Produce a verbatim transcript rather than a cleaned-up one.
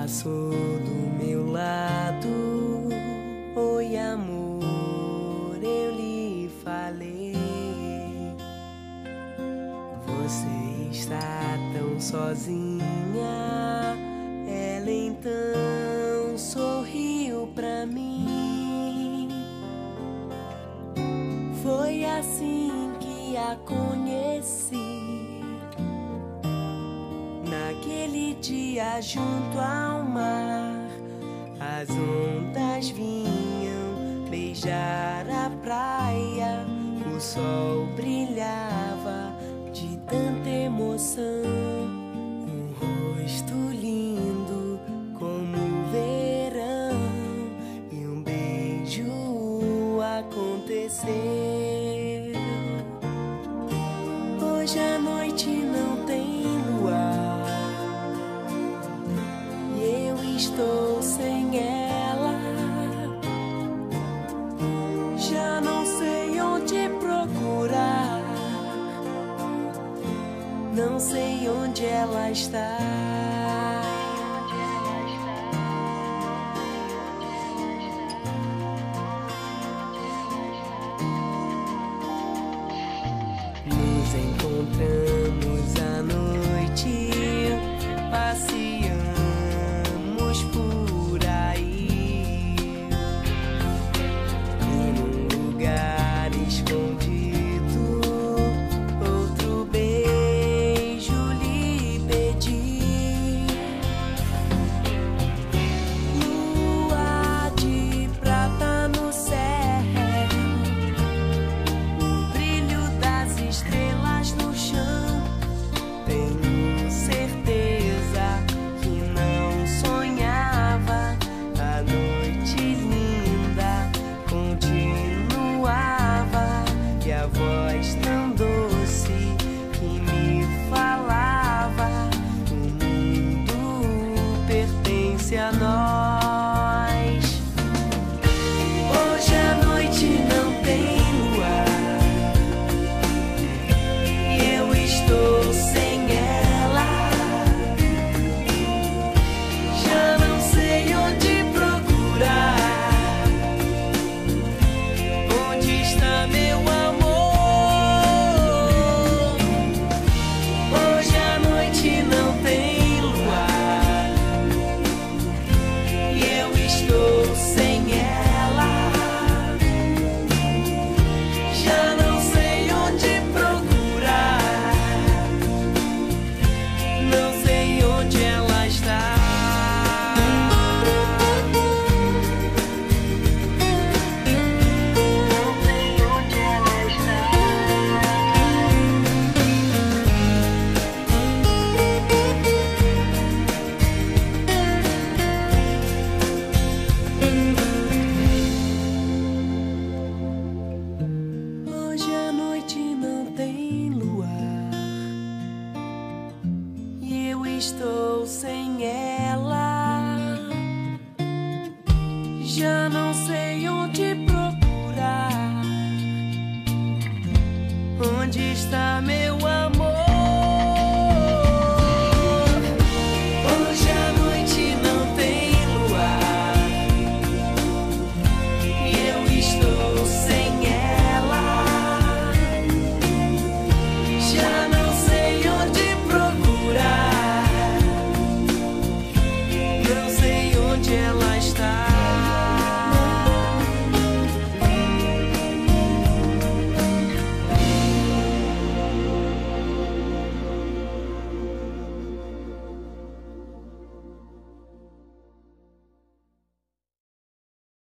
passou do meu lado. Oi, amor, eu lhe falei. Você está tão sozinha. Ela então sorriu pra mim. Foi assim que a conheci. Naquele dia junto ao mar, as ondas vinham beijar a praia. O sol brilhava de tanta emoção. Um rosto lindo como o verão, e um beijo aconteceu. Hoje à noite não tem luar, e eu estou sem ela. Já não sei onde procurar, não sei onde ela está. Nos encontramos à noite, passeamos por aí, e num lugar escondido, outro beijo lhe pedi. Lua de prata no céu, o brilho das estrelas no chão. Tenho certeza que não sonhava. A noite linda continuava, e a voz tão doce que me falava: o mundo pertence a nós. Hoje à noite não tem luar, e eu estou sem ela. Já não sei onde procurar, onde está meu amor. Hoje à noite não tem luar, e eu estou sem ela. Já não sei onde procurar, não sei onde ela está. Não sei onde ela está. Hoje à noite não tem luar, e eu estou sem ela. Já não sei onde procurar, onde está meu amor.